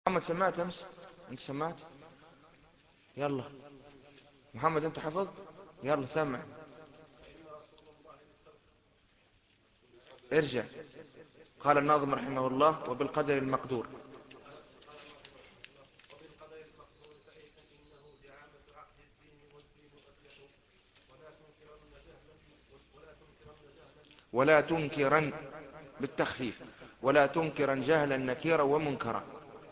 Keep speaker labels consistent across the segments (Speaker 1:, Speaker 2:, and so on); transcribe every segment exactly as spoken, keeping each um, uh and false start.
Speaker 1: محمد سمعت أمس؟ أنت سمعت؟ يلا محمد أنت حفظت؟ يلا سمع. ارجع. قال الناظم رحمه الله وبالقدر المقدور. ولا تنكرن بالتخفيف. ولا تنكرن جهلا نكيرا ومنكرا.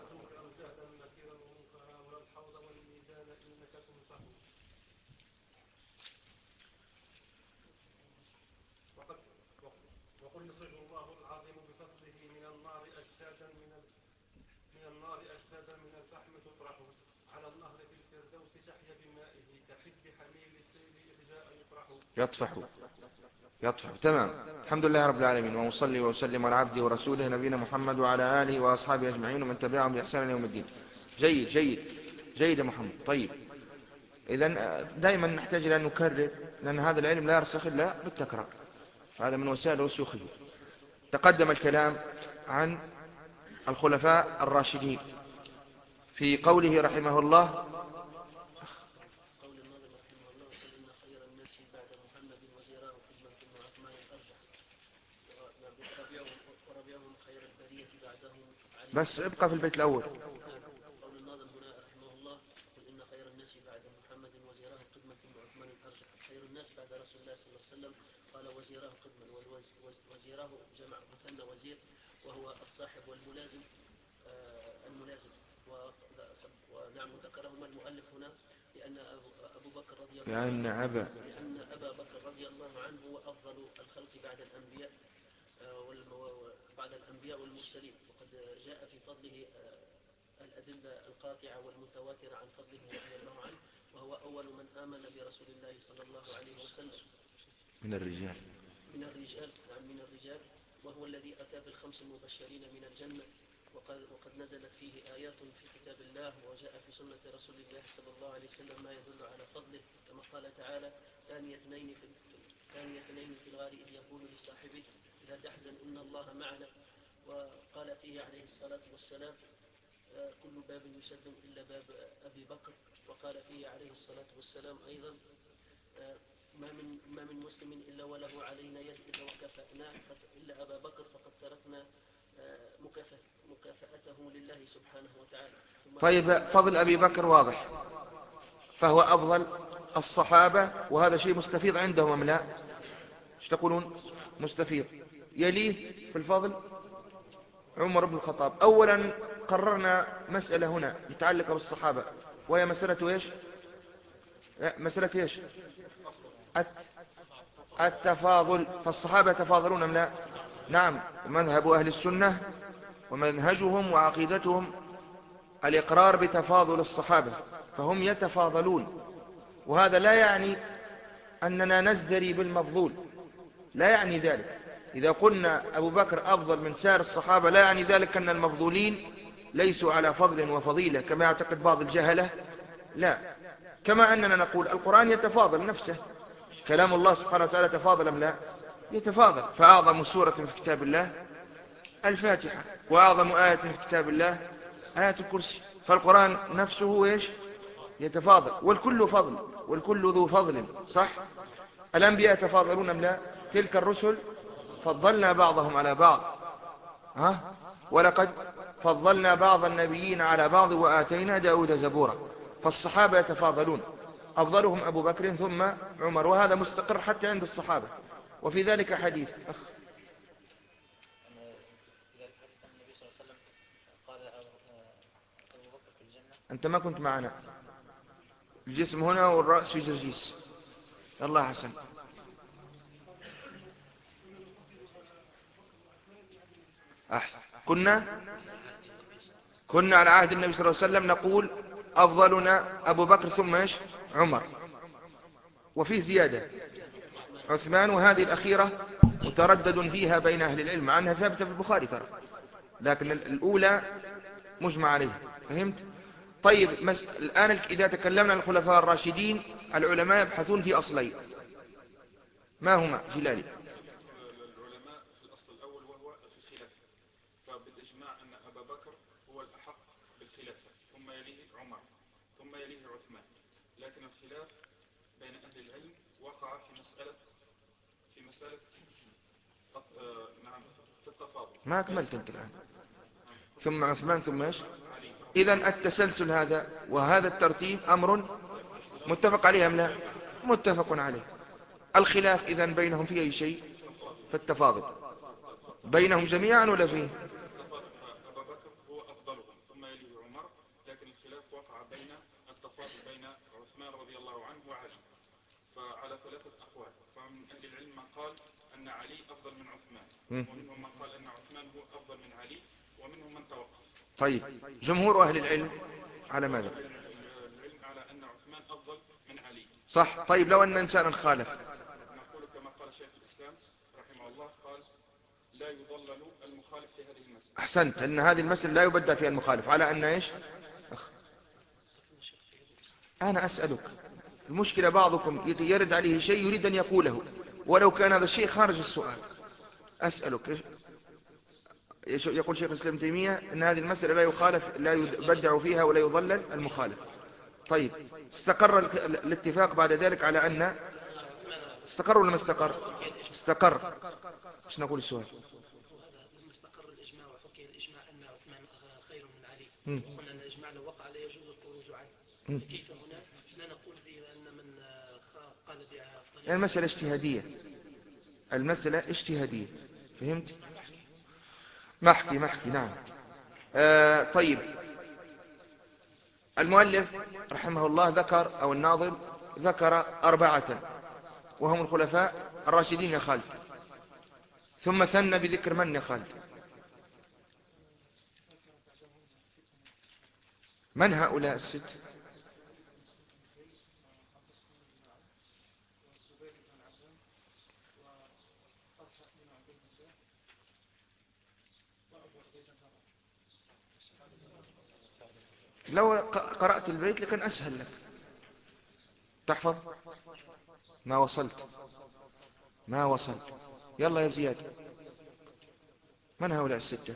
Speaker 1: يطفح. يطفح. تمام. الحمد لله رب العالمين، ومصلي وسلم على عبده ورسوله نبينا محمد وعلى آله وأصحابه أجمعين ومن تبعهم بإحسان يوم الدين. جيد جيد جيد يا محمد. طيب، إذن دائما نحتاج إلى أن نكرر، لأن هذا العلم لا يرسخ إلا بالتكرار، هذا من وسائل رسوخه. تقدم الكلام عن الخلفاء الراشدين في قوله رحمه الله: بس ابقى في البيت الأول. قول الناظم هنا رحمه الله: قل إن خير الناس بعد محمد وزيراه قدما ثم عثمان الأرجح. خير الناس بعد رسول الله صلى الله عليه وسلم قال وزيراه قدما، وزيراه جمع مثنى وزير، وهو الصاحب والملازم. آه الملازم. ونعم ذكرهما المؤلف هنا لأن أبو بكر رضي الله عنه لأن أبا لأن أبا بكر رضي الله عنه هو أفضل الخلق بعد الأنبياء بعد الأنبياء والمرسلين، وقد جاء في فضله الأدلة القاطعة والمتواترة عن فضله رضي الله عنه، وهو أول من آمن برسول الله صلى الله عليه وسلم من الرجال من الرجال نعم من الرجال وهو الذي أتى بالخمس المبشرين من الجنة، وقد, وقد نزلت فيه آيات في كتاب الله وجاء في سنة رسول الله صلى الله عليه وسلم ما يدل على فضله، كما قال تعالى: ثاني اثنين في ثاني اثنين في الغار إذ يقول لصاحبه لا تحزن إن الله معنا. وقال فيه عليه الصلاة والسلام: كل باب يسد إلا باب أبي بكر. وقال فيه عليه الصلاة والسلام أيضا: ما من ما من مسلم إلا وله علينا يد إلا وكفأناه إلا أبا بكر فقد تركنا مكافأته لله سبحانه وتعالى. طيب، فضل أبي بكر واضح، فهو أفضل الصحابة، وهذا شيء مستفيض عندهم أم لا؟ ايش تقولون؟ مستفيض. يليه في الفضل عمر بن الخطاب. أولا قررنا مسألة هنا متعلقة بالصحابة، وهي مسألة إيش؟ لا، مسألة إيش؟ التفاضل. فالصحابة يتفاضلون أم لا؟ نعم. ومذهب أهل السنة ومنهجهم وعقيدتهم الإقرار بتفاضل الصحابة، فهم يتفاضلون، وهذا لا يعني أننا نزدري بالمفضول، لا يعني ذلك. إذا قلنا أبو بكر أفضل من سائر الصحابة لا يعني ذلك أن المفضولين ليسوا على فضل وفضيلة كما يعتقد بعض الجهلة، لا. كما أننا نقول القرآن يتفاضل نفسه، كلام الله سبحانه وتعالى تفاضل أم لا؟ يتفاضل. فأعظم سورة في كتاب الله الفاتحة، وأعظم آية في كتاب الله آية الكرسي. فالقرآن نفسه إيش؟ يتفاضل، والكل فضل، والكل ذو فضل، صح؟ الأنبياء يتفاضلون أم لا؟ تلك الرسل فضلنا بعضهم على بعض، ها؟ ولقد فضلنا بعض النبيين على بعض وآتينا داود زبورا. فالصحابة يتفاضلون، أفضلهم أبو بكر ثم عمر، وهذا مستقر حتى عند الصحابة. وفي ذلك حديث أخ أنت ما كنت معنا، الجسم هنا والرأس في جرجيس. الله حسن. أحسن. كنا كنا على عهد النبي صلى الله عليه وسلم نقول أفضلنا أبو بكر ثم إيش؟ عمر. وفيه زيادة عثمان، وهذه الأخيرة متردد فيها بين أهل العلم، مع أنها ثابتة في البخاري ترى، لكن الأولى مجمع عليها. فهمت؟ طيب، مس... الآن إذا تكلمنا عن الخلفاء الراشدين العلماء يبحثون في أصلين، ما هما جلالي؟
Speaker 2: العلماء في الأصل الأول وهو في الخلافة، فبالإجماع أن أبا بكر هو الأحق يليه عمر ثم يليه عثمان، لكن الخلاف بين أهل العلم وقع في مسألة في مسألة آه نعم في التفاضل.
Speaker 3: ما أكملت أنت الآن.
Speaker 2: نعم.
Speaker 3: ثم عثمان ثم إيش؟
Speaker 2: علي.
Speaker 3: إذن التسلسل هذا وهذا الترتيب أمر متفق عليه أم لا؟ متفق عليه. الخلاف إذن بينهم في أي شيء؟ في التفاضل بينهم جميعا ولا فيه؟
Speaker 2: التفاضل، فأبا بكر هو أفضلهم ثم يليه عمر، لكن الخلاف وقع بين التفاضل بين عثمان رضي الله عنه وعلي، فعلى ثلاثة أقوال. فمن أهل العلم من قال أن علي أفضل من عثمان، ومنهم من قال أن عثمان هو أفضل من علي، ومنهم من توقف.
Speaker 3: طيب جمهور أهل العلم على ماذا؟
Speaker 2: أهل العلم على أن عثمان أفضل من علي.
Speaker 3: صح. طيب لو أن إنسانا خالف
Speaker 2: نقول كما قال شيخ الإسلام رحمه الله، قال لا يضلل المخالف في هذه المسألة.
Speaker 3: أحسنت، أن هذه المسألة لا يبدأ فيها المخالف على أن إيش؟ أخ. أنا أسألك، المشكلة بعضكم يرد عليه شيء يريد أن يقوله ولو كان هذا الشيء خارج السؤال. أسألك، يقول شيخ الإسلام ابن تيمية أن هذه المسألة لا يخالف لا يبدع فيها ولا يضلل المخالف. طيب استقر الاتفاق بعد ذلك على أن استقر ولا ما استقر؟ استقر. ايش نقول السؤال؟
Speaker 1: لما استقر الإجماع وحكي الإجماع أن عثمان خير من علي،
Speaker 3: م.
Speaker 1: وقلنا أن الإجماع لو وقع لا يجوز الخروج عنه،
Speaker 3: م.
Speaker 1: كيف هنا لا نقول بأن من قال بأفضل؟
Speaker 3: يعني المسألة اجتهادية، المسألة اجتهادية، فهمت؟ محكي محكي نعم. آه طيب، المؤلف رحمه الله ذكر أو الناظم ذكر أربعة وهم الخلفاء الراشدين يا خالد، ثم ثنى بذكر من يا خالد؟ من هؤلاء الست؟ لو قرأت البيت لكن أسهل لك تحفظ. ما وصلت ما وصلت يلا يا زياد، من هؤلاء الستة؟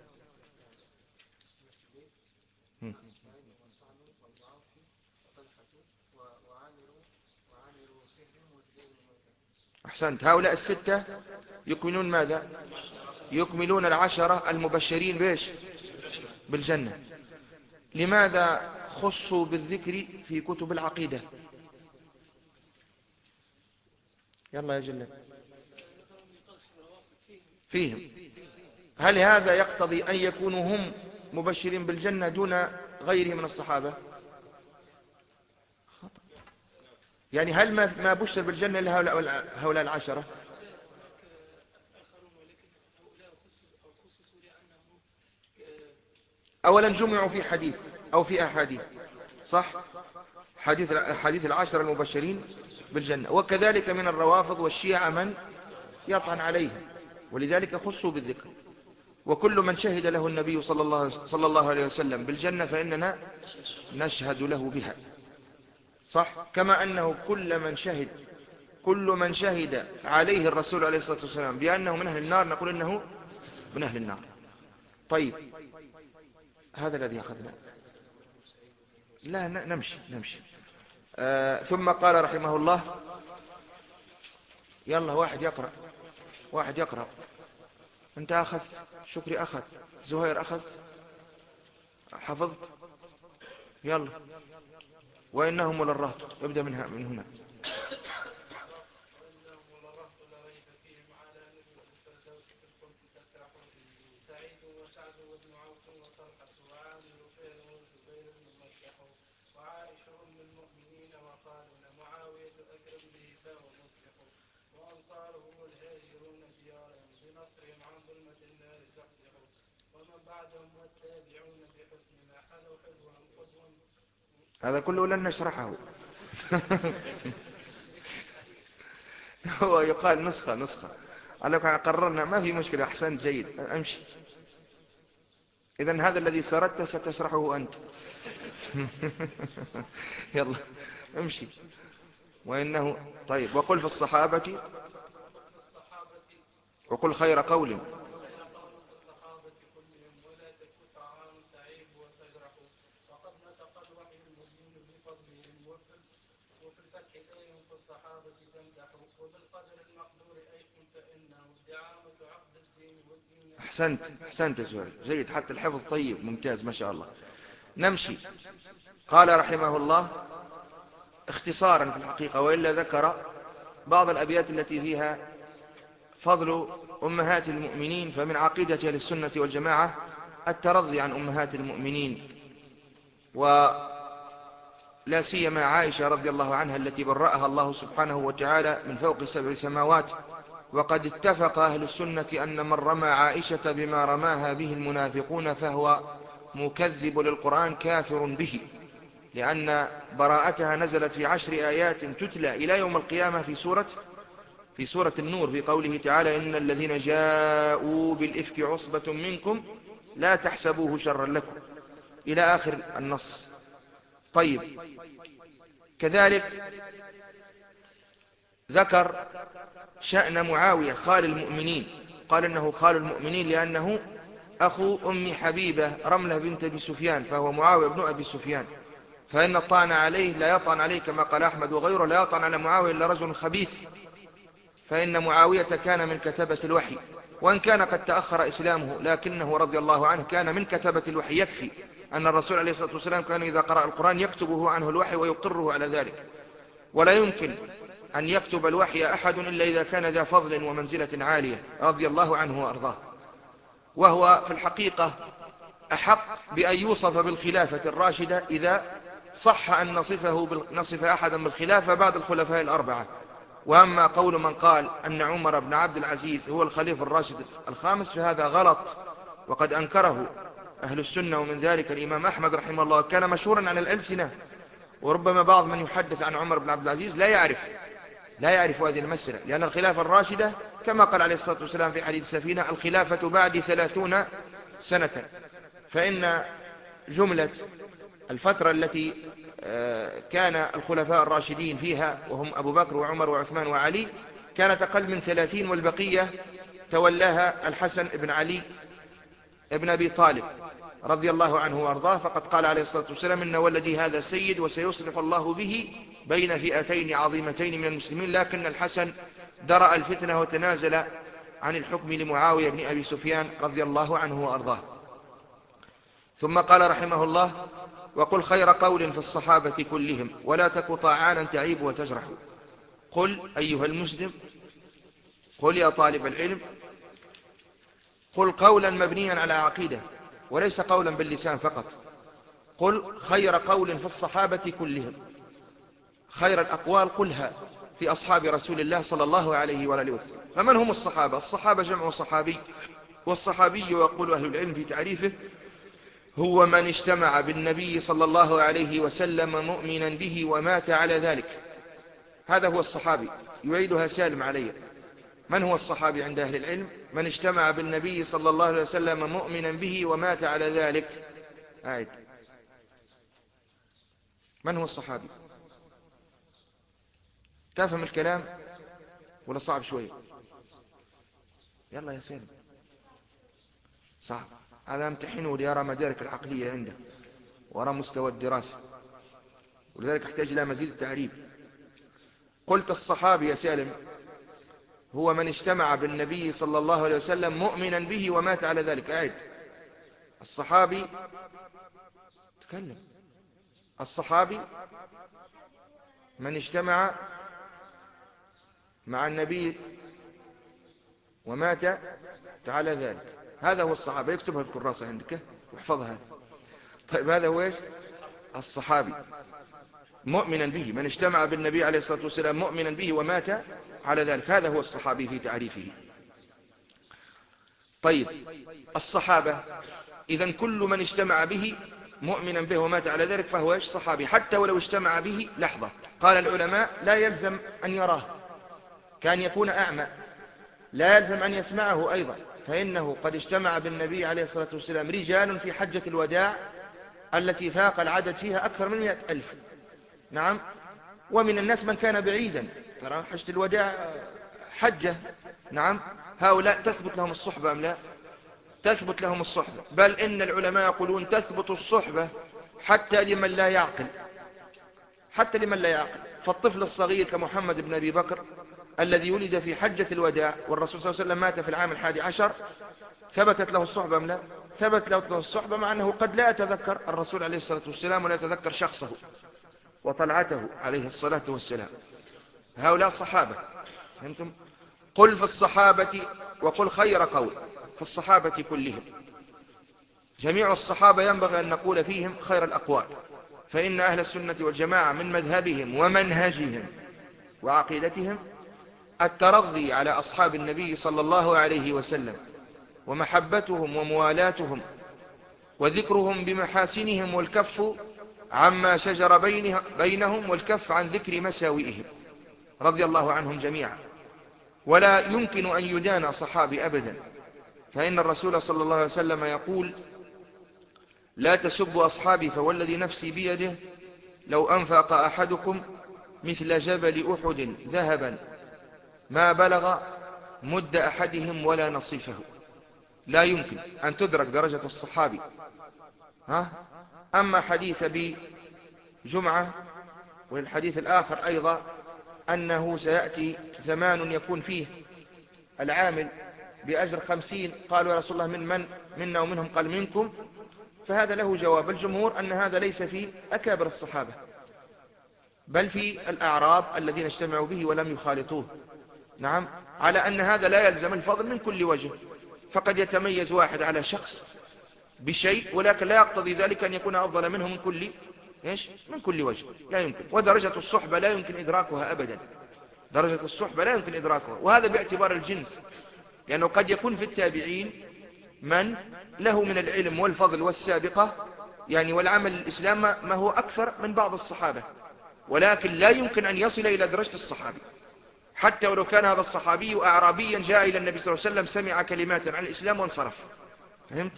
Speaker 3: أحسنت. هؤلاء الستة يكملون ماذا؟ يكملون العشرة المبشرين بإيش؟ بالجنة. لماذا خصوا بالذكر في كتب العقيدة؟ يلا يا جلال فيهم. هل هذا يقتضي أن يكونوا هم مبشرين بالجنة دون غيرهم من الصحابة؟ خطأ. يعني هل ما بشر بالجنة إلا هؤلاء العشرة؟ أولا جمعوا في حديث أو في أحاديث، صح؟ حديث حديث العشرة المبشرين بالجنة. وكذلك من الروافض والشيعة من يطعن عليهم، ولذلك خصوا بالذكر. وكل من شهد له النبي صلى الله, صلى الله عليه وسلم بالجنة فإننا نشهد له بها، صح؟ كما أنه كل من شهد كل من شهد عليه الرسول عليه الصلاة والسلام بأنه من أهل النار نقول إنه من أهل النار. طيب هذا الذي أخذنا. لا نمشي نمشي. آه ثم قال رحمه الله، يلا واحد يقرأ واحد يقرأ. أنت أخذت، شكري أخذ، زهير أخذت، حفظت، يلا. وإنهم للرهط، ابدأ منها من هنا.
Speaker 4: سعيد وسعد وابن عوف وطلحة وعامر وفيل والزبير الممدح وعائشة أم المؤمنين وخالنا معاوية أكرم به فهو مصلح وأنصاره والهاجرون ديارهم بنصرهم عن ظلمة النار زحزحوا ومن بعدهم والتابعون بحسن ما حلوا حلوا قدوا.
Speaker 3: هذا كله لن نشرحه. هو يقال نسخة نسخة على كان قررنا ما في مشكلة. أحسنت جيد، أمشي. إذن هذا الذي سردت ستشرحه أنت. يلا امشي. وإنه طيب. وقل في الصحابة وقل خير قول
Speaker 4: في الصحابة كلهم ولا تكف عن تعيب وتجرح وقد نطق وفي الفتح إليهم في الصحابة تمدح وبالقدر المقدور أيكم فإنه دعامة عقد الدين والدين.
Speaker 3: أحسنت أحسنت يا سوري، جيد، حتى الحفظ طيب ممتاز ما شاء الله. نمشي. قال رحمه الله اختصارا في الحقيقة، وإلا ذكر بعض الأبيات التي فيها فضل أمهات المؤمنين. فمن عقيدة أهل السنة والجماعة الترضي عن أمهات المؤمنين، ولا سيما عائشة رضي الله عنها التي برأها الله سبحانه وتعالى من فوق سبع سماوات. وقد اتفق أهل السنة أن من رمى عائشة بما رماها به المنافقون فهو مكذب للقرآن كافر به، لأن براءتها نزلت في عشر آيات تتلى إلى يوم القيامة في سورة في سورة النور، في قوله تعالى إن الذين جاءوا بالإفك عصبة منكم لا تحسبوه شرا لكم، إلى آخر النص. طيب، كذلك ذكر شأن معاوية خال المؤمنين، قال إنه خال المؤمنين لأنه أخو أم حبيبة رملة بنت أبي سفيان، فهو معاوية بن أبي سفيان. فإن الطعن عليه لا يطعن عليه كما قال أحمد وغيره، لا يطعن على معاوية إلا رجل خبيث، فإن معاوية كان من كتبة الوحي، وإن كان قد تأخر إسلامه لكنه رضي الله عنه كان من كتبة الوحي. يكفي أن الرسول عليه الصلاة والسلام كان إذا قرأ القرآن يكتبه عنه الوحي ويقره على ذلك، ولا يمكن أن يكتب الوحي أحد إلا إذا كان ذا فضل ومنزلة عالية رضي الله عنه وأرضاه. وهو في الحقيقة أحق بأن يوصف بالخلافة الراشدة إذا صح أن نصفه نصف أحدا بالخلافة بعد الخلفاء الأربعة. وأما قول من قال أن عمر بن عبد العزيز هو الخليفة الراشد الخامس فهذا غلط، وقد أنكره أهل السنة، ومن ذلك الإمام أحمد رحمه الله كان مشهورا على الألسنة. وربما بعض من يحدث عن عمر بن عبد العزيز لا يعرف لا يعرف هذه المسألة، لأن الخلافة الراشدة كما قال عليه الصلاة والسلام في حديث السفينة الخلافة بعد ثلاثون سنة. فإن جملة الفترة التي كان الخلفاء الراشدين فيها وهم أبو بكر وعمر وعثمان وعلي كانت أقل من ثلاثين، والبقية تولاها الحسن بن علي ابن أبي طالب رضي الله عنه وارضاه. فقد قال عليه الصلاة والسلام إن ولدي هذا سيد وسيصلح الله به بين فئتين عظيمتين من المسلمين، لكن الحسن درأ الفتنة وتنازل عن الحكم لمعاوية بن أبي سفيان رضي الله عنه وارضاه. ثم قال رحمه الله وقل خير قول في الصحابة كلهم ولا تك طاعانا تعيب وتجرح. قل أيها المسلم، قل يا طالب العلم، قل قولا مبنيا على عقيدة وليس قولا باللسان فقط. قل خير قول في الصحابة كلهم، خير الأقوال قلها في أصحاب رسول الله صلى الله عليه وآله وسلم. فمن هم الصحابة؟ الصحابة جمع صحابي، والصحابي يقول أهل العلم في تعريفه هو من اجتمع بالنبي صلى الله عليه وسلم مؤمنا به ومات على ذلك. هذا هو الصحابي. يعيدها سالم علي. من هو الصحابي عند أهل العلم؟ من اجتمع بالنبي صلى الله عليه وسلم مؤمنا به ومات على ذلك. أعد. من هو الصحابي؟ تفهم الكلام ولا صعب شوية؟ يلا يا سالم. صعب. هذا امتحنه ليرى مدارك العقلية عنده وراء مستوى الدراسة، ولذلك احتاج إلى مزيد التعريب. قلت الصحابي يا سالم هو من اجتمع بالنبي صلى الله عليه وسلم مؤمنا به ومات على ذلك. أعد. الصحابي تكلم. الصحابي من اجتمع مع النبي ومات على ذلك، هذا هو الصحابة. يكتبها في الكراسة عندك واحفظها هذا. طيب هذا هو ايش؟ الصحابي مؤمنا به، من اجتمع بالنبي عليه الصلاة والسلام مؤمنا به ومات على ذلك، هذا هو الصحابي في تعريفه. طيب الصحابة إذن كل من اجتمع به مؤمنا به ومات على ذلك فهو ايش؟ صحابي، حتى ولو اجتمع به لحظة. قال العلماء لا يلزم أن يراه، كان يكون أعمى، لا يلزم أن يسمعه أيضا، فإنه قد اجتمع بالنبي عليه الصلاة والسلام رجال في حجة الوداع التي فاق العدد فيها أكثر من مئة ألف. نعم. ومن الناس من كان بعيدا، ترى حجة الوداع حجة. نعم. هؤلاء تثبت لهم الصحبة أم لا؟ تثبت لهم الصحبة، بل إن العلماء يقولون تثبت الصحبة حتى لمن لا يعقل، حتى لمن لا يعقل. فالطفل الصغير كمحمد بن أبي بكر الذي ولد في حجة الوداع والرسول صلى الله عليه وسلم مات في العام الحادي عشر، ثبتت له الصحبة أم لا؟ ثبت له الصحبة، مع أنه قد لا يتذكر الرسول عليه الصلاة والسلام ولا يتذكر شخصه وطلعته عليه الصلاة والسلام. هؤلاء الصحابة. فهمتم؟ قل في الصحابة وقل خير قول في الصحابة كلهم. جميع الصحابة ينبغي أن نقول فيهم خير الأقوال، فإن أهل السنة والجماعة من مذهبهم ومنهجهم وعقيدتهم الترضي على أصحاب النبي صلى الله عليه وسلم ومحبتهم وموالاتهم وذكرهم بمحاسنهم والكف عما شجر بينهم والكف عن ذكر مساوئهم رضي الله عنهم جميعا. ولا يمكن أن يدان صحابي أبدا، فإن الرسول صلى الله عليه وسلم يقول: لا تسبوا أصحابي فوالذي نفسي بيده لو أنفق أحدكم مثل جبل أحد ذهبا ما بلغ مد أحدهم ولا نصيفه. لا يمكن أن تدرك درجة الصحابي. ها؟ أما حديث بجمعة والحديث الآخر أيضا أنه سيأتي زمان يكون فيه العامل بأجر خمسين، قالوا يا رسول الله من من منا ومنهم؟ قال منكم. فهذا له جواب الجمهور أن هذا ليس في أكابر الصحابة، بل في الأعراب الذين اجتمعوا به ولم يخالطوه. نعم، على أن هذا لا يلزم الفضل من كل وجه، فقد يتميز واحد على شخص بشيء ولكن لا يقتضي ذلك أن يكون أفضل منه من كل إيش؟ من كل وجه. لا يمكن. ودرجة الصحبة لا يمكن إدراكها أبدا. درجة الصحبة لا يمكن إدراكها، وهذا باعتبار الجنس، لأنه قد يكون في التابعين من له من العلم والفضل والسابقة يعني والعمل الإسلام ما هو أكثر من بعض الصحابة، ولكن لا يمكن أن يصل إلى درجة الصحابي، حتى ولو كان هذا الصحابي أعرابيا جاء إلى النبي صلى الله عليه وسلم سمع كلمات عن الإسلام وانصرف. فهمت؟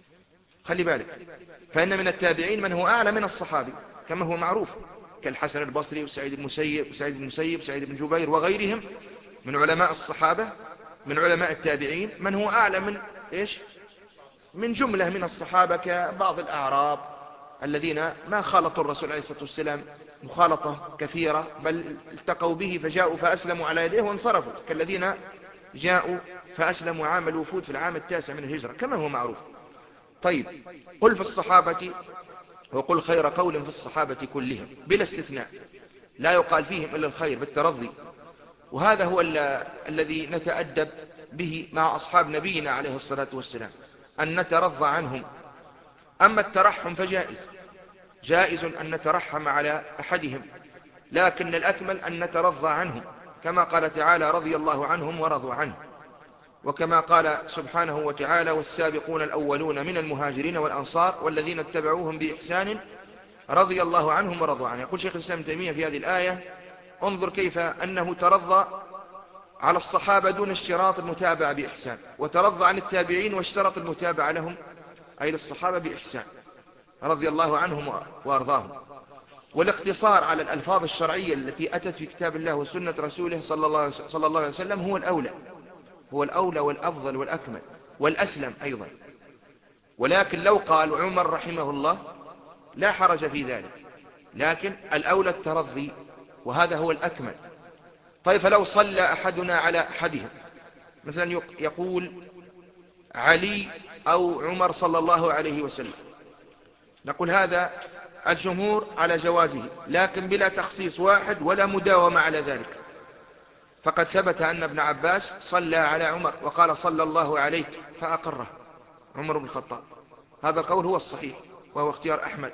Speaker 3: خلي بالك، فإن من التابعين من هو أعلى من الصحابي كما هو معروف، كالحسن البصري وسعيد المسيب وسعيد المسيب سعيد بن جبير وغيرهم من علماء الصحابة، من علماء التابعين من هو أعلى من إيش؟ من جملة من الصحابة كبعض الأعراب الذين ما خالطوا الرسول عليه الصلاة والسلام مخالطة كثيرة، بل التقوا به فجاءوا فأسلموا على يديه وانصرفوا، كالذين جاءوا فأسلموا عام الوفود في العام التاسع من الهجرة كما هو معروف. طيب، قل في الصحابة وقل خير قول في الصحابة كلهم بلا استثناء، لا يقال فيهم إلا الخير بالترضي، وهذا هو الذي نتأدب به مع أصحاب نبينا عليه الصلاة والسلام، أن نترضى عنهم. أما الترحم فجائز، جائز أن نترحم على أحدهم، لكن الأكمل أن نترضى عنهم، كما قال تعالى: رضي الله عنهم ورضوا عنه، وكما قال سبحانه وتعالى: والسابقون الأولون من المهاجرين والأنصار والذين اتبعوهم بإحسان رضي الله عنهم ورضوا عنه. يقول شيخ الإسلام ابن تيمية في هذه الآية: انظر كيف أنه ترضى على الصحابة دون اشتراط المتابعة بإحسان، وترضى عن التابعين واشترط المتابعة لهم أي للصحابة بإحسان رضي الله عنهم وأرضاهم. والاقتصار على الألفاظ الشرعية التي أتت في كتاب الله وسنة رسوله صلى الله, صلى الله عليه وسلم هو الأولى، هو الأولى والأفضل والأكمل والأسلم أيضا. ولكن لو قال عمر رحمه الله لا حرج في ذلك، لكن الأولى الترضي، وهذا هو الأكمل. طيب، فلو صلى أحدنا على أحدهم، مثلا يقول علي أو عمر صلى الله عليه وسلم، نقول هذا الجمهور على جوازه، لكن بلا تخصيص واحد ولا مداومة على ذلك. فقد ثبت أن ابن عباس صلى على عمر وقال صلى الله عليك فأقره عمر بن الخطاب، هذا القول هو الصحيح وهو اختيار أحمد.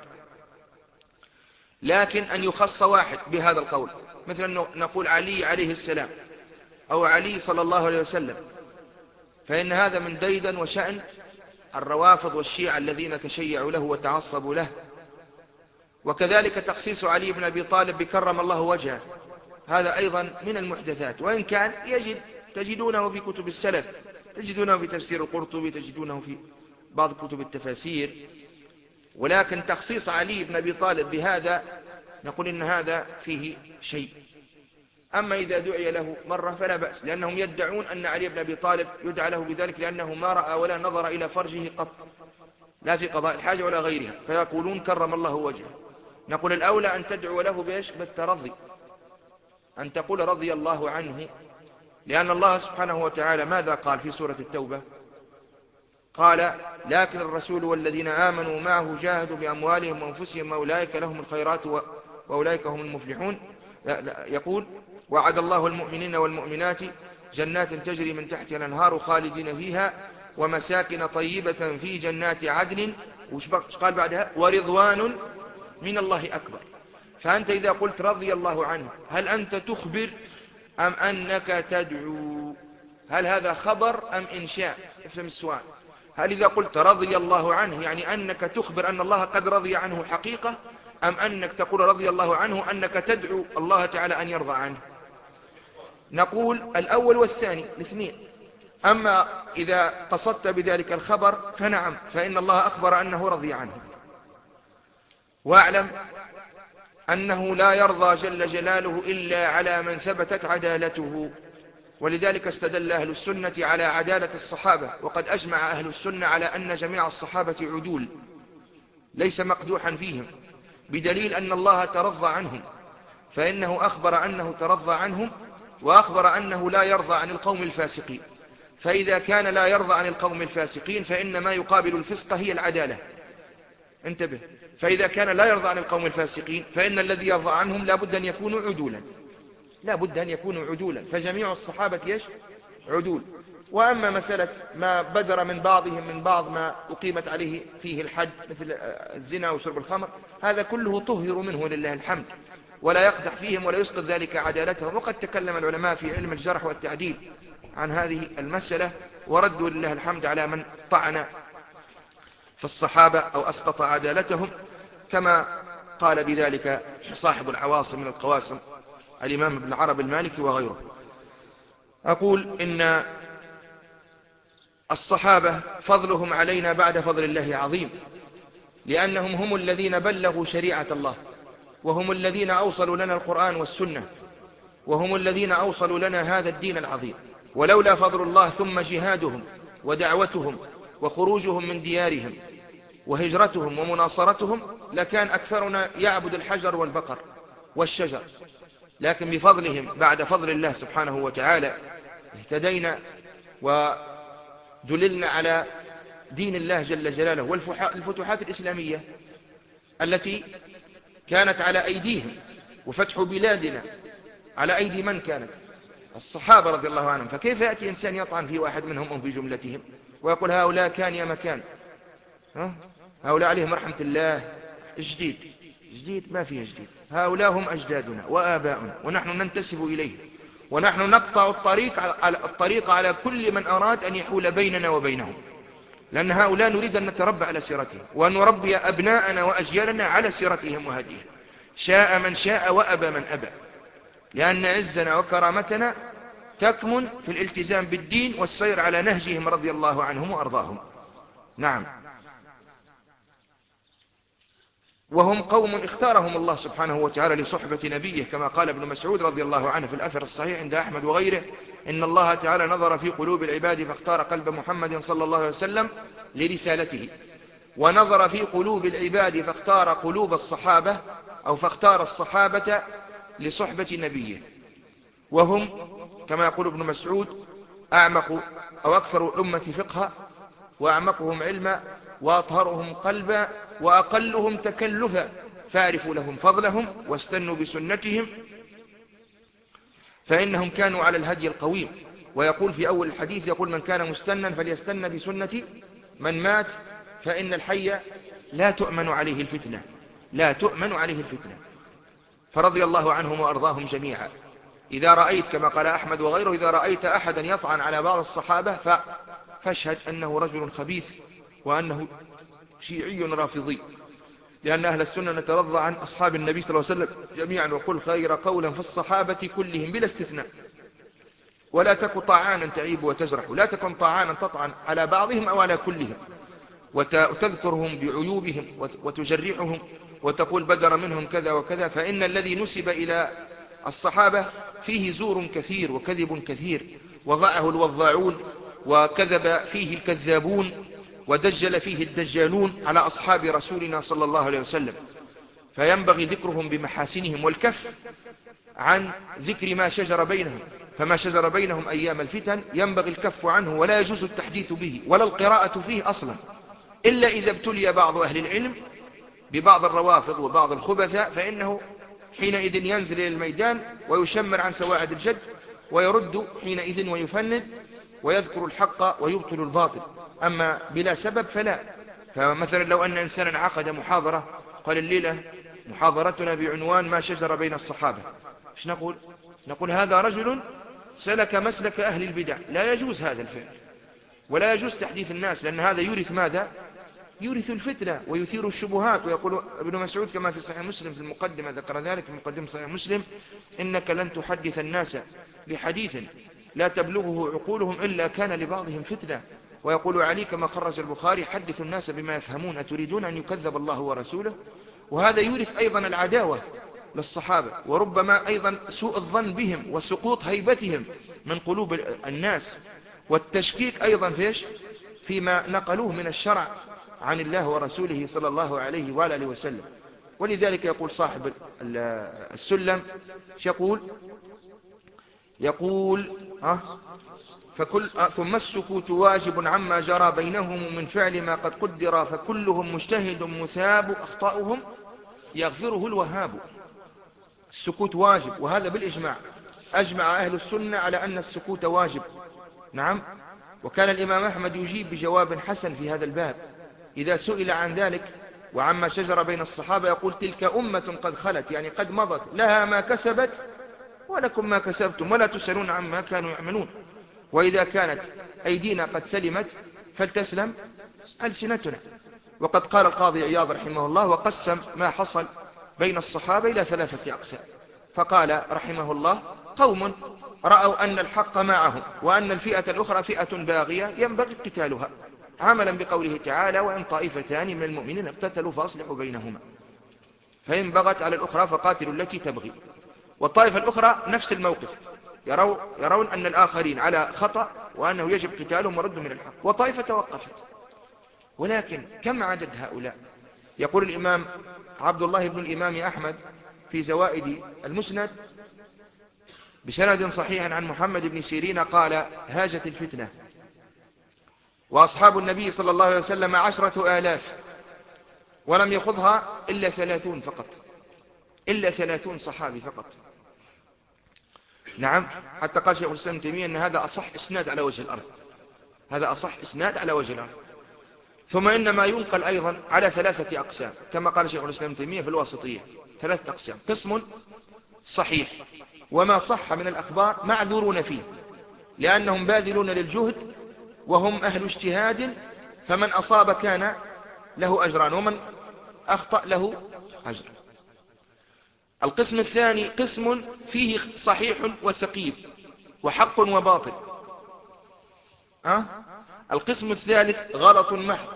Speaker 3: لكن أن يخص واحد بهذا القول، مثل نقول علي عليه السلام أو علي صلى الله عليه وسلم، فإن هذا من ديدن وشأن الروافض والشيعة الذين تشيعوا له وتعصبوا له. وكذلك تخصيص علي بن أبي طالب بكرم الله وجهه، هذا أيضا من المحدثات، وإن كان يجد تجدونه في كتب السلف، تجدونه في تفسير القرطبي، تجدونه في بعض كتب التفاسير. ولكن تخصيص علي بن أبي طالب بهذا نقول إن هذا فيه شيء. أما إذا دعي له مرة فلا بأس، لأنهم يدعون أن علي بن أبي طالب يدعى له بذلك لأنه ما رأى ولا نظر إلى فرجه قط، لا في قضاء الحاجة ولا غيرها، فيقولون كرم الله وجهه. نقول الأولى أن تدعو له بإيش؟ بالترضي، أن تقول رضي الله عنه، لأن الله سبحانه وتعالى ماذا قال في سورة التوبة؟ قال لكن الرسول والذين آمنوا معه جاهدوا بأموالهم وأنفسهم أولئك لهم الخيرات وأولئك هم المفلحون. لا لا يقول وعد الله المؤمنين والمؤمنات جنات تجري من تحتها الأنهار خالدين فيها ومساكن طيبة في جنات عدن، وش قال بعدها؟ ورضوان من الله أكبر. فأنت إذا قلت رضي الله عنه هل أنت تخبر أم أنك تدعو؟ هل هذا خبر أم إنشاء؟ افهم السؤال. هل إذا قلت رضي الله عنه يعني أنك تخبر أن الله قد رضي عنه حقيقة، أم أنك تقول رضي الله عنه أنك تدعو الله تعالى أن يرضى عنه؟ نقول الأول والثاني الاثنين. أما إذا قصدت بذلك الخبر فنعم، فإن الله أخبر أنه رضي عنه. واعلم أنه لا يرضى جل جلاله إلا على من ثبتت عدالته، ولذلك استدل أهل السنة على عدالة الصحابة، وقد أجمع أهل السنة على أن جميع الصحابة عدول ليس مقدوحا فيهم، بدليل أن الله ترضى عنهم، فإنه أخبر أنه ترضى عنهم، وأخبر أنه لا يرضى عن القوم الفاسقين. فإذا كان لا يرضى عن القوم الفاسقين فإن ما يقابل الفسق هي العدالة. انتبه، فإذا كان لا يرضى عن القوم الفاسقين فإن الذي يرضى عنهم لا بد أن يكونوا عدولا، لا بد أن يكونوا عدولا، فجميع الصحابة يش عدول. وأما مسألة ما بدر من بعضهم من بعض ما أقيمت عليه فيه الحد مثل الزنا وشرب الخمر، هذا كله طهر منه لله الحمد، ولا يقدح فيهم ولا يسقط ذلك عدالتهم. وقد تكلم العلماء في علم الجرح والتعديل عن هذه المسألة، وردوا لله الحمد على من طعن في الصحابة أو أسقط عدالتهم، كما قال بذلك صاحب العواصم من القواسم الإمام ابن عرب المالكي وغيره. أقول إن الصحابة فضلهم علينا بعد فضل الله عظيم، لأنهم هم الذين بلغوا شريعة الله، وهم الذين أوصلوا لنا القرآن والسنة، وهم الذين أوصلوا لنا هذا الدين العظيم. ولولا فضل الله ثم جهادهم ودعوتهم وخروجهم من ديارهم وهجرتهم ومناصرتهم لكان أكثرنا يعبد الحجر والبقر والشجر، لكن بفضلهم بعد فضل الله سبحانه وتعالى اهتدينا ودللنا على دين الله جل جلاله. والفتوحات الإسلامية التي كانت على أيديهم وفتح بلادنا على أيدي من كانت؟ الصحابة رضي الله عنهم. فكيف يأتي إنسان يطعن في واحد منهم أو في جملتهم ويقول هؤلاء كان يا مكان، ها؟ هؤلاء عليهم رحمة الله جديد جديد؟ ما فيه جديد، هؤلاء هم أجدادنا وآباؤنا ونحن ننتسب إليه، ونحن نقطع الطريق على الطريق على كل من أراد أن يحول بيننا وبينهم، لأن هؤلاء نريد أن نتربى على سيرتهم وأن نربي أبناءنا وأجيالنا على سيرتهم وهديهم، شاء من شاء وأبى من أبى، لأن عزنا وكرامتنا تكمن في الالتزام بالدين والسير على نهجهم رضي الله عنهم وأرضاهم. نعم، وهم قوم اختارهم الله سبحانه وتعالى لصحبة نبيه، كما قال ابن مسعود رضي الله عنه في الأثر الصحيح عند أحمد وغيره: إن الله تعالى نظر في قلوب العباد فاختار قلب محمد صلى الله عليه وسلم لرسالته، ونظر في قلوب العباد فاختار قلوب الصحابة أو فاختار الصحابة لصحبة نبيه، وهم كما يقول ابن مسعود أعمق أو أكثر الأمة فقها وأعمقهم علما وأطهرهم قلبا وأقلهم تكلفا، فاعرفوا لهم فضلهم واستنوا بسنتهم فإنهم كانوا على الهدي القويم. ويقول في أول الحديث يقول: من كان مستنا فليستنى بسنة من مات فإن الحي لا تؤمن عليه الفتنة، لا تؤمن عليه الفتنة. فرضي الله عنهم وأرضاهم جميعا. إذا رأيت كما قال أحمد وغيره: إذا رأيت أحدا يطعن على بعض الصحابة فاشهد أنه رجل خبيث وأنه شيعي رافضي، لأن أهل السنة نترضى عن أصحاب النبي صلى الله عليه وسلم جميعا، وقل خير قولا في الصحابة كلهم بلا استثناء، ولا تكن طعانا تعيب وتجرح، لا تكن طعانا تطعن على بعضهم أو على كلهم وتذكرهم بعيوبهم وتجرحهم وتقول بدر منهم كذا وكذا، فإن الذي نسب إلى الصحابة فيه زور كثير وكذب كثير، وضعه الوضاعون وكذب فيه الكذابون ودجل فيه الدجالون على أصحاب رسولنا صلى الله عليه وسلم. فينبغي ذكرهم بمحاسنهم والكف عن ذكر ما شجر بينهم، فما شجر بينهم أيام الفتن ينبغي الكف عنه ولا يجوز التحديث به ولا القراءة فيه أصلا، إلا إذا ابتلي بعض أهل العلم ببعض الروافض وبعض الخبثاء، فإنه حينئذ ينزل إلى الميدان ويشمر عن سواعد الجد ويرد حينئذ ويفند ويذكر الحق ويبطل الباطل، أما بلا سبب فلا. فمثلا لو أن إنسانا عقد محاضرة قال الليلة محاضرتنا بعنوان ما شجر بين الصحابة، ايش نقول؟ نقول هذا رجل سلك مسلك أهل البدع، لا يجوز هذا الفعل ولا يجوز تحديث الناس، لأن هذا يورث ماذا؟ يورث الفتنة ويثير الشبهات. ويقول ابن مسعود كما في صحيح مسلم في المقدمة، ذكر ذلك في مقدمة صحيح مسلم: إنك لن تحدث الناس بحديث لا تبلغه عقولهم إلا كان لبعضهم فتنة. ويقول علي كما خرج البخاري: حدث الناس بما يفهمون أتريدون أن يكذب الله ورسوله. وهذا يورث أيضا العداوة للصحابة، وربما أيضا سوء الظن بهم وسقوط هيبتهم من قلوب الناس، والتشكيك أيضا فيش فيما نقلوه من الشرع عن الله ورسوله صلى الله عليه وآله وسلم. ولذلك يقول صاحب السلم يقول يقول أه فكل أه ثم السكوت واجب عما جرى بينهم من فعل ما قد قدر، فكلهم مجتهد مثاب أخطأهم يغفره الوهاب. السكوت واجب، وهذا بالإجماع، أجمع أهل السنة على أن السكوت واجب. نعم. وكان الإمام أحمد يجيب بجواب حسن في هذا الباب إذا سئل عن ذلك وعما شجر بين الصحابة، يقول: تلك أمة قد خلت، يعني قد مضت، لها ما كسبت ولكم ما كسبتم ولا تسألون عما كانوا يعملون. وإذا كانت أيدينا قد سلمت فلتسلم ألسنتنا. وقد قال القاضي عياض رحمه الله وقسم ما حصل بين الصحابة إلى ثلاثة أقسام، فقال رحمه الله: قوم رأوا أن الحق معهم وأن الفئة الأخرى فئة باغية ينبغي قتالها، عملا بقوله تعالى: وإن طائفتان من المؤمنين اقتتلوا فأصلحوا بينهما، فإن بغت على الأخرى فقاتلوا التي تبغي. والطائفة الأخرى نفس الموقف، يرون, يرون أن الآخرين على خطأ وأنه يجب قتالهم وردهم من الحق، وطائفة توقفت. ولكن كم عدد هؤلاء؟ يقول الإمام عبد الله بن الإمام أحمد في زوائد المسند بسند صحيح عن محمد بن سيرين قال: هاجت الفتنة وأصحاب النبي صلى الله عليه وسلم عشرة آلاف ولم يخضها إلا ثلاثون فقط، إلا ثلاثون صحابي فقط. نعم. حتى قال شيخ الإسلام ابن تيمية أن هذا أصح إسناد على وجه الأرض، هذا أصح إسناد على وجه الأرض. ثم إنما ينقل أيضا على ثلاثة أقسام كما قال شيخ الإسلام ابن تيمية في الواسطية، ثلاثة أقسام: قسم صحيح وما صح من الأخبار معذورون فيه لأنهم باذلون للجهد وهم أهل اجتهاد، فمن أصاب كان له أجران ومن أخطأ له أجر. القسم الثاني قسم فيه صحيح وسقيم وحق وباطل. أه؟ القسم الثالث غلط محض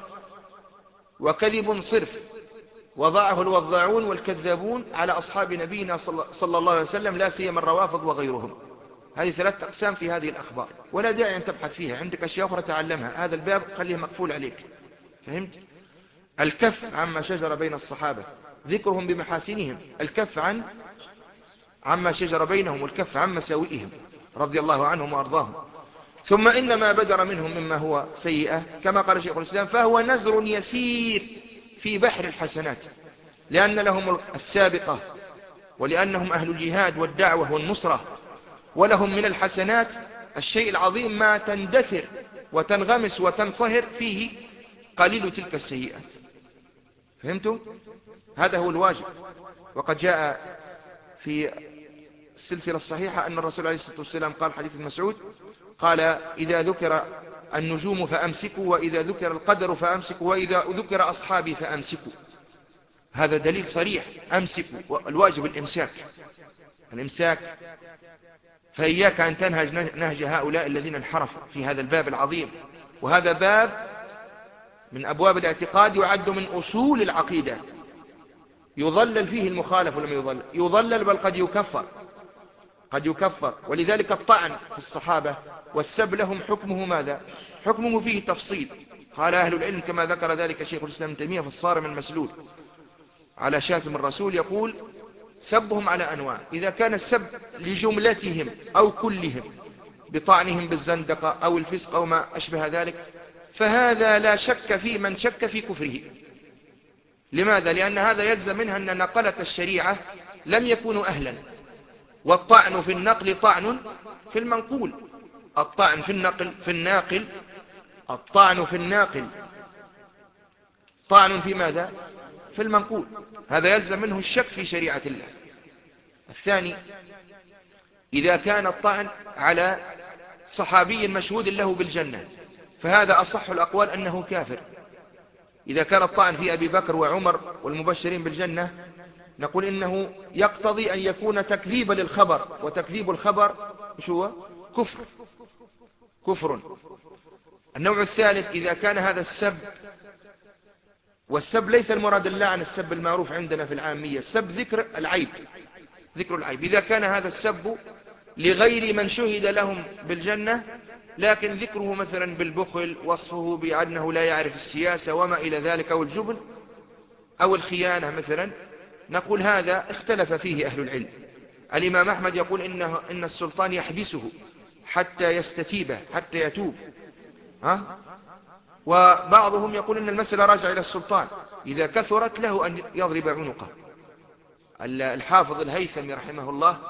Speaker 3: وكذب صرف وضعه الوضاعون والكذابون على أصحاب نبينا صلى الله عليه وسلم، لا سيما الروافض وغيرهم. هذه ثلاث أقسام في هذه الأخبار، ولا داعي أن تبحث فيها، عندك أشياء أخرى تعلمها، هذا الباب خليه مقفول عليك. فهمت؟ الكف عما شجر بين الصحابة، ذكرهم بمحاسنهم، الكف عن عما شجر بينهم، والكف عن مساوئهم رضي الله عنهم وأرضاهم. ثم إن ما بدر منهم مما هو سيئة كما قال شيخ الإسلام فهو نزر يسير في بحر الحسنات، لأن لهم السابقة ولأنهم أهل الجهاد والدعوة والنصرة، ولهم من الحسنات الشيء العظيم ما تندثر وتنغمس وتنصهر فيه قليل تلك السيئات. فهمتم؟ هذا هو الواجب. وقد جاء في السلسلة الصحيحة أن الرسول عليه الصلاة والسلام قال حديث ابن مسعود قال: إذا ذكر النجوم فأمسكوا، وإذا ذكر القدر فأمسكوا، وإذا ذكر أصحابي فأمسكوا. هذا دليل صريح، أمسكوا، الواجب الإمساك، الإمساك. فإياك أن تنهج نهج هؤلاء الذين انحرفوا في هذا الباب العظيم، وهذا باب من أبواب الاعتقاد يعد من أصول العقيدة، يضلل فيه المخالف ولم يضلل، يضلل بل قد يكفر، قد يكفر. ولذلك الطعن في الصحابة والسب لهم حكمه ماذا؟ حكمه فيه تفصيل، قال أهل العلم كما ذكر ذلك شيخ الإسلام ابن تيمية في الصارم المسلول: على شاتم الرسول يقول سبهم على أنواع. إذا كان السب لجملتهم أو كلهم بطعنهم بالزندقة أو الفسق أو ما أشبه ذلك فهذا لا شك في من شك في كفره. لماذا؟ لأن هذا يلزم منها أن نقلة الشريعة لم يكونوا أهلا، والطعن في النقل طعن في المنقول. الطعن في النقل في الناقل الطعن في الناقل طعن في ماذا؟ في المنقول. هذا يلزم منه الشك في شريعة الله. الثاني إذا كان الطعن على صحابي مشهود له بالجنة فهذا أصح الأقوال أنه كافر. إذا كان الطعن في أبي بكر وعمر والمبشرين بالجنة نقول إنه يقتضي أن يكون تكذيبا للخبر، وتكذيب الخبر مش هو؟ كفر كفر. النوع الثالث إذا كان هذا السب، والسب ليس المراد الله عن السب المعروف عندنا في العامية، السب ذكر العيب ذكر العيب. إذا كان هذا السب لغير من شهد لهم بالجنة لكن ذكره مثلا بالبخل، وصفه بأنه لا يعرف السياسة وما إلى ذلك، أو الجبن أو الخيانة مثلا، نقول هذا اختلف فيه أهل العلم. الإمام أحمد يقول إنه إن السلطان يحبسه حتى يستتيب حتى يتوب، ها؟ وبعضهم يقول إن المسألة راجع إلى السلطان، إذا كثرت له أن يضرب عنقه. الحافظ الهيثمي رحمه الله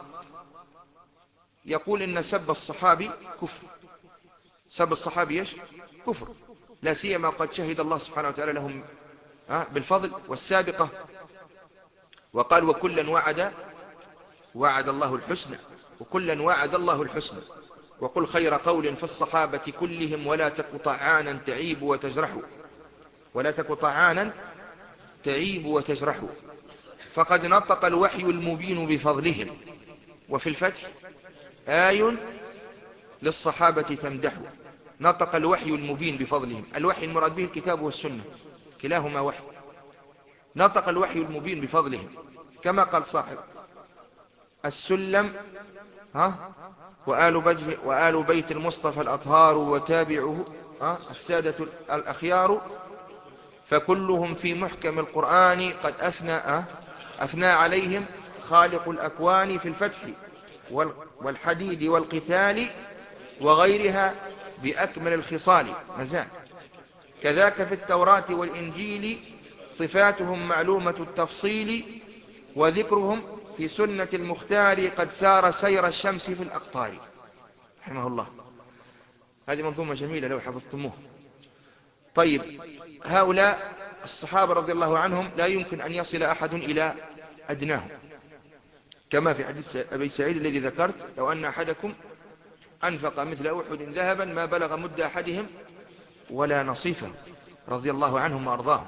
Speaker 3: يقول إن سب الصحابي كفر. سب الصحابي إيش؟ كفر، لا سيما قد شهد الله سبحانه وتعالى لهم بالفضل والسابقة، وقال وكلا وعد وعد الله الحسنى وكلا وعد الله الحسنى وقل خير قول في الصحابة كلهم ولا تك طعانا تعيب وتجرح ولا تك طعانا تعيب وتجرح فقد نطق الوحي المبين بفضلهم. وفي الفتح آي للصحابة تمدح. نطق الوحي المبين بفضلهم، الوحي المراد به الكتاب والسنة كلاهما وحي. نطق الوحي المبين بفضلهم كما قال صاحب السلم ها وآل, بجه وآل بيت المصطفى الأطهار وتابعه ها السادة الأخيار فكلهم في محكم القرآن قد أثنى ها أثنى عليهم خالق الأكوان في الفتح والحديد والقتال وغيرها بأكمل الخصال مزال. كذاك في التوراة والإنجيل صفاتهم معلومة التفصيل وذكرهم في سنة المختار قد سار سير الشمس في الأقطار. رحمه الله. هذه منظومة جميلة لو حفظتموه. طيب، هؤلاء الصحابة رضي الله عنهم لا يمكن أن يصل أحد إلى أدناهم، كما في حديث أبي سعيد الذي ذكرت لو أن أحدكم أنفق مثل أحد ذهبا ما بلغ مد أحدهم ولا نصيفه، رضي الله عنهم وأرضاهم.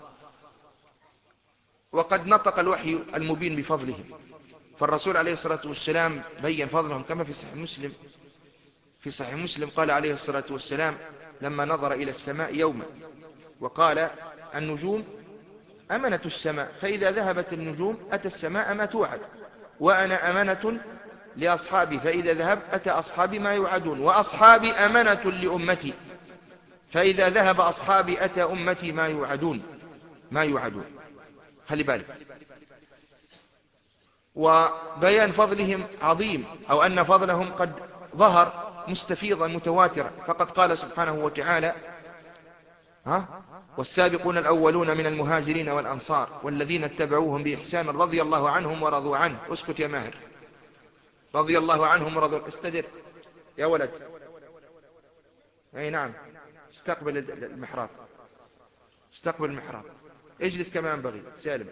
Speaker 3: وقد نطق الوحي المبين بفضلهم، فالرسول عليه الصلاة والسلام بين فضلهم كما في صحيح مسلم في صحيح مسلم قال عليه الصلاة والسلام لما نظر إلى السماء يوما وقال النجوم أمنة السماء، فإذا ذهبت النجوم أتى السماء ما توعد، وأنا أمنة لأصحابي فإذا ذهبت أتى أصحابي ما يوعدون، وأصحابي أمنة لأمتي فإذا ذهب أصحابي أتى أمتي ما يوعدون ما يوعدون. خلي بالك. وبيان فضلهم عظيم، أو أن فضلهم قد ظهر مستفيضا متواترا، فقد قال سبحانه وتعالى ها والسابقون الأولون من المهاجرين والأنصار والذين اتبعوهم بإحسان رضي الله عنهم ورضوا عنه. اسكت يا ماهر. رضي الله عنهم ورضوا. استدر يا ولد. أي نعم، استقبل المحراب استقبل المحراب اجلس كما ينبغي سالم.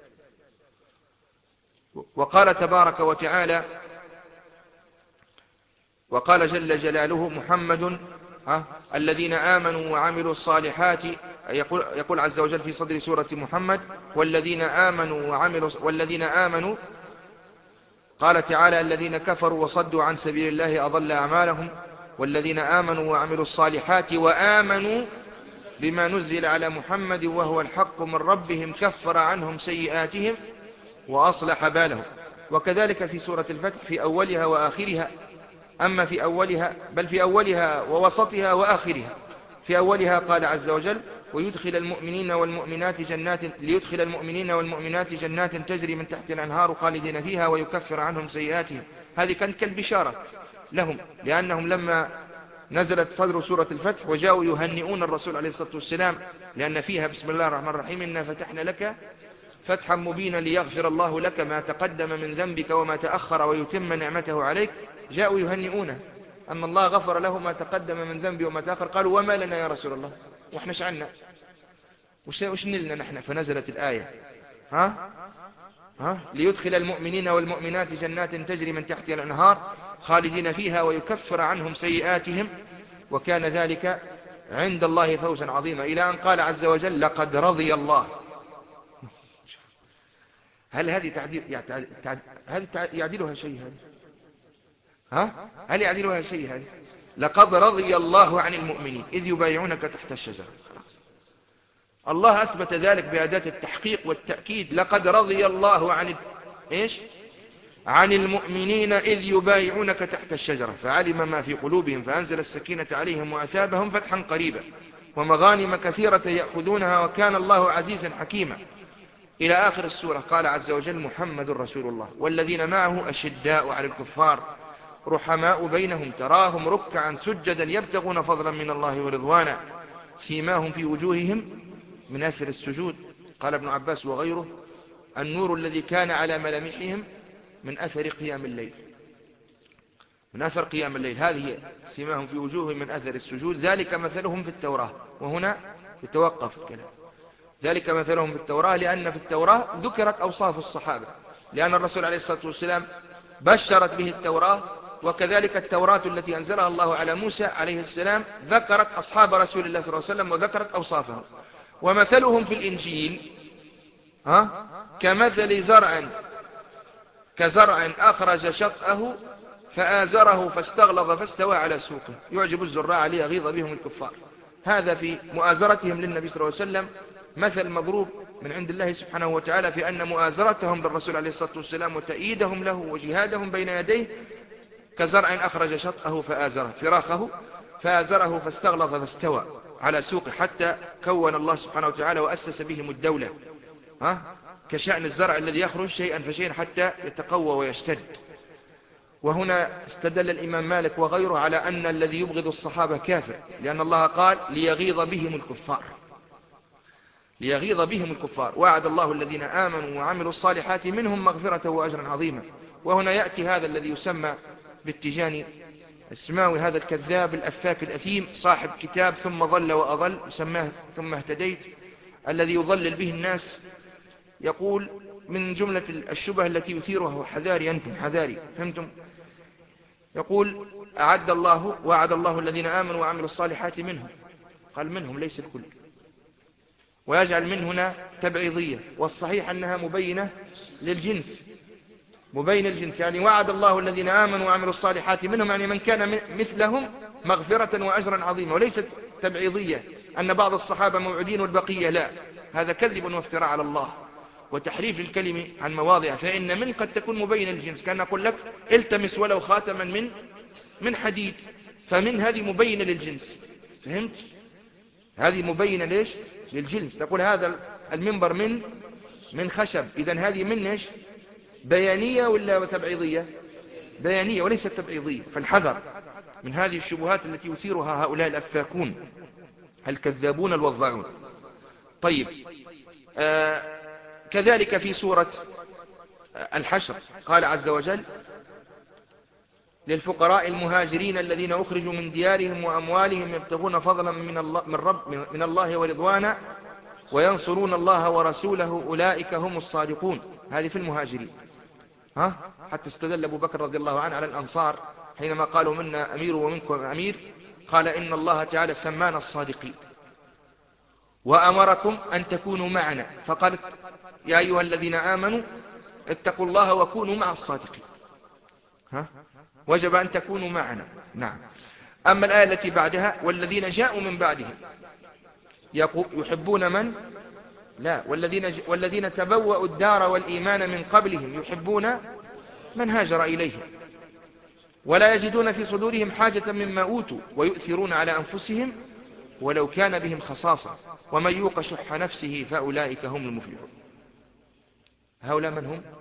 Speaker 3: وقال تبارك وتعالى وقال جل جلاله محمد ها الذين آمنوا وعملوا الصالحات، يقول, يقول عز وجل في صدر سورة محمد والذين آمنوا وعملوا والذين آمنوا قال تعالى الذين كفروا وصدوا عن سبيل الله أضل أعمالهم والذين آمنوا وعملوا الصالحات وآمنوا بما نزل على محمد وهو الحق من ربهم كفر عنهم سيئاتهم وأصلح بالهم. وكذلك في سورة الفتح في أولها وآخرها، أما في أولها بل في أولها ووسطها وآخرها. في أولها قال عز وجل ويدخل المؤمنين والمؤمنات جنات ليدخل المؤمنين والمؤمنات جنات تجري من تحت الأنهار خالدين فيها ويكفر عنهم سيئاتهم. هذه كانت كالبشارة لهم، لأنهم لما نزلت صدر سورة الفتح وجاءوا يهنئون الرسول عليه الصلاة والسلام، لأن فيها بسم الله الرحمن الرحيم إنا فتحنا لك فتحا مبينا ليغفر الله لك ما تقدم من ذنبك وما تأخر ويتم نعمته عليك، جاءوا يهنئونه أن الله غفر له ما تقدم من ذنبه وما تأخر. قالوا وما لنا يا رسول الله، وإحنا شعلنا وش نلنا نحن؟ فنزلت الآية ها ها ليدخل المؤمنين والمؤمنات جنات تجري من تحتها الأنهار خالدين فيها ويكفر عنهم سيئاتهم وكان ذلك عند الله فوزا عظيما، إلى أن قال عز وجل لقد رضي الله. هل هذه تعديل يعني هل يعدلها شيء هذه؟ ها هل يعدلها شيء هذه؟ لقد رضي الله عن المؤمنين إذ يبايعونك تحت الشجرة. خلاص الله أثبت ذلك بأداة التحقيق والتأكيد. لقد رضي الله عن إيش؟ عن المؤمنين إذ يبايعونك تحت الشجرة فعلم ما في قلوبهم فأنزل السكينة عليهم وأثابهم فتحا قريبا ومغانم كثيرة يأخذونها وكان الله عزيزا حكيما إلى آخر السورة. قال عز وجل محمد رسول الله والذين معه أشداء على الكفار رحماء بينهم تراهم ركعا سجدا يبتغون فضلا من الله ورضوانا سيماهم في وجوههم من أثر السجود. قال ابن عباس وغيره النور الذي كان على ملامحهم من أثر قيام الليل، من أثر قيام الليل. هذه سيماهم في وجوههم من أثر السجود ذلك مثلهم في التوراة. وهنا يتوقف الكلام. ذلك مثلهم في التوراة لأن في التوراة ذكرت أوصاف الصحابة، لأن الرسول عليه الصلاة والسلام بشرت به التوراة، وكذلك التوراة التي أنزلها الله على موسى عليه السلام ذكرت أصحاب رسول الله صلى الله عليه وسلم وذكرت أوصافهم. ومثلهم في الإنجيل ها كمثل زرع كزرع أخرج شطأه فآزره فاستغلظ فاستوى على سوقه يعجب الزراع ليغيظ بهم الكفار. هذا في مؤازرتهم للنبي صلى الله عليه وسلم مثل مضروب من عند الله سبحانه وتعالى في أن مؤازرتهم للرسول عليه الصلاة والسلام وتأييدهم له وجهادهم بين يديه كزرع أخرج شطأه فآزره فراخه فآزره فاستغلظ فاستوى على سوقه حتى كون الله سبحانه وتعالى وأسس بهم الدولة ها كشأن الزرع الذي يخرج شيئا فشيئا حتى يتقوى ويشتد. وهنا استدل الإمام مالك وغيره على أن الذي يبغض الصحابة كافر، لأن الله قال ليغيظ بهم الكفار ليغيظ بهم الكفار وعد الله الذين آمنوا وعملوا الصالحات منهم مغفرة وأجرا عظيما. وهنا يأتي هذا الذي يسمى بالتجاني السماوي هذا الكذاب الأفاك الأثيم صاحب كتاب ثم ضل وأضل سماه ثم اهتديت الذي يضلل به الناس. يقول من جملة الشبه التي يثيرها حذاري أنتم حذاري فهمتم. يقول أعد الله وعد الله الذين آمنوا وعملوا الصالحات منهم، قال منهم ليس الكل، ويجعل من هنا تبعيضية، والصحيح أنها مبينة للجنس مبين الجنس يعني وعد الله الذين آمنوا وعملوا الصالحات منهم يعني من كان مثلهم مغفرة وأجرا عظيما، وليست تبعيضية أن بعض الصحابة موعودين والبقية لا. هذا كذب وافتراء على الله وتحريف الكلمة عن مواضع. فإن من قد تكون مبين الجنس كان أقول لك التمس ولو خاتما من من حديد، فمن هذه مبينة للجنس فهمت. هذه مبينة ليش للجنس. تقول هذا المنبر من من خشب، إذن هذه من إيش بيانية ولا تبعيضية؟ بيانية وليست تبعيضية. فالحذر من هذه الشبهات التي يثيرها هؤلاء الأفاكون الكذابون الوضاعون. طيب آه كذلك في سورة الحشر قال عز وجل للفقراء المهاجرين الذين أخرجوا من ديارهم وأموالهم يبتغون فضلا من الله, من رب من الله ورضوانا وينصرون الله ورسوله أولئك هم الصادقون. هذه في المهاجرين ها حتى استدل أبو بكر رضي الله عنه على الأنصار حينما قالوا منا أمير ومنكم أمير، قال إن الله تعالى سمانا الصادقين وأمركم أن تكونوا معنا، فقالت يا أيها الذين آمنوا اتقوا الله وكونوا مع الصادقين. ها وجب أن تكونوا معنا. نعم. أما الآية التي بعدها والذين جاءوا من بعدهم يحبون من لا والذين, والذين تبوأوا الدار والإيمان من قبلهم يحبون من هاجر إليهم ولا يجدون في صدورهم حاجة مما أوتوا ويؤثرون على أنفسهم ولو كان بهم خصاصة ومن يوق شح نفسه فأولئك هم المفلحون. هؤلاء من هم؟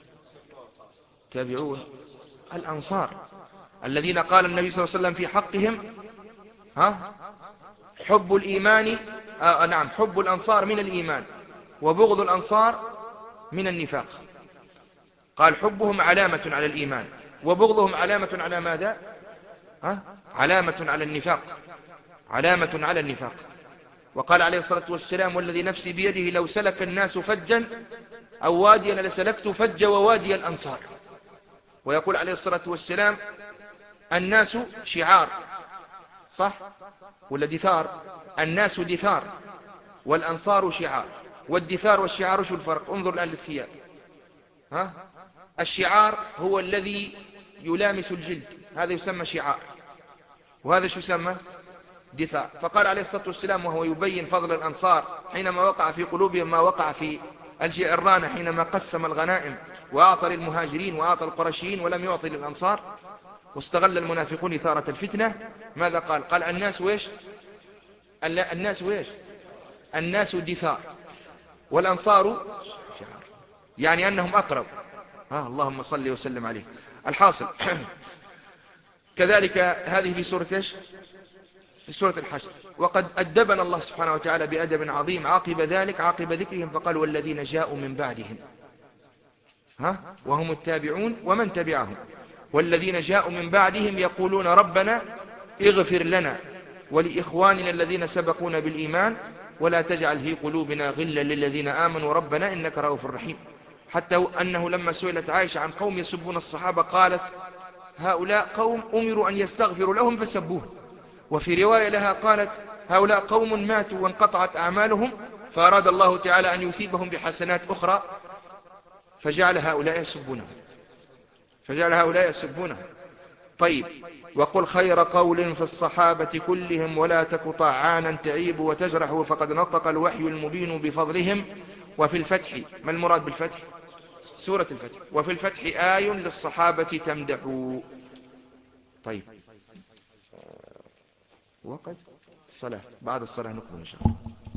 Speaker 3: تابعون الأنصار الذين قال النبي صلى الله عليه وسلم في حقهم ها حب الإيمان آه نعم حب الأنصار من الإيمان وبغض الأنصار من النفاق. قال حبهم علامة على الإيمان وبغضهم علامة على ماذا؟ ها؟ علامة على النفاق، علامة على النفاق. وقال عليه الصلاة والسلام والذي نفسي بيده لو سلك الناس فجا أو واديا لسلكت فج ووادي الأنصار. ويقول عليه الصلاة والسلام الناس شعار، صح ولا دثار؟ الناس دثار والأنصار شعار. والدثار والشعار شو الفرق؟ انظر الآن للثياب. ها؟ الشعار هو الذي يلامس الجلد، هذا يسمى شعار، وهذا شو يسمى؟ دثار. فقال عليه الصلاة والسلام وهو يبين فضل الأنصار حينما وقع في قلوبهم ما وقع في الجئران حينما قسم الغنائم وأعطى للمهاجرين وأعطى القرشيين ولم يعطي للأنصار، واستغل المنافقون إثارة الفتنة. ماذا قال؟ قال الناس ويش؟ الناس ويش؟ الناس دثار والأنصار شعار، يعني أنهم أقرب. ها اللهم صل وسلم عليه. الحاصل كذلك هذه في سورة إيش؟ في سورة الحشر. وقد أدبنا الله سبحانه وتعالى بأدب عظيم عقب ذلك عقب ذكرهم فقال والذين جاءوا من بعدهم ها وهم التابعون ومن تبعهم والذين جاءوا من بعدهم يقولون ربنا اغفر لنا ولإخواننا الذين سبقونا بالإيمان ولا تجعل في قلوبنا غلا للذين آمنوا ربنا إنك رؤوف رحيم. حتى أنه لما سئلت عائشة عن قوم يسبون الصحابة قالت هؤلاء قوم أمروا أن يستغفروا لهم فسبوه. وفي رواية لها قالت هؤلاء قوم ماتوا وانقطعت أعمالهم فأراد الله تعالى أن يثيبهم بحسنات أخرى فجعل هؤلاء يسبونهم فجعل هؤلاء يسبونهم. طيب وقل خير قول في الصحابة كلهم ولا تك طعانا تعيب وتجرح فقد نطق الوحي المبين بفضلهم. وفي الفتح ما المراد بالفتح؟ سورة الفتح. وفي الفتح آي للصحابة تمدح. طيب وقت الصلاة بعد الصلاة نقبل إن شاء الله.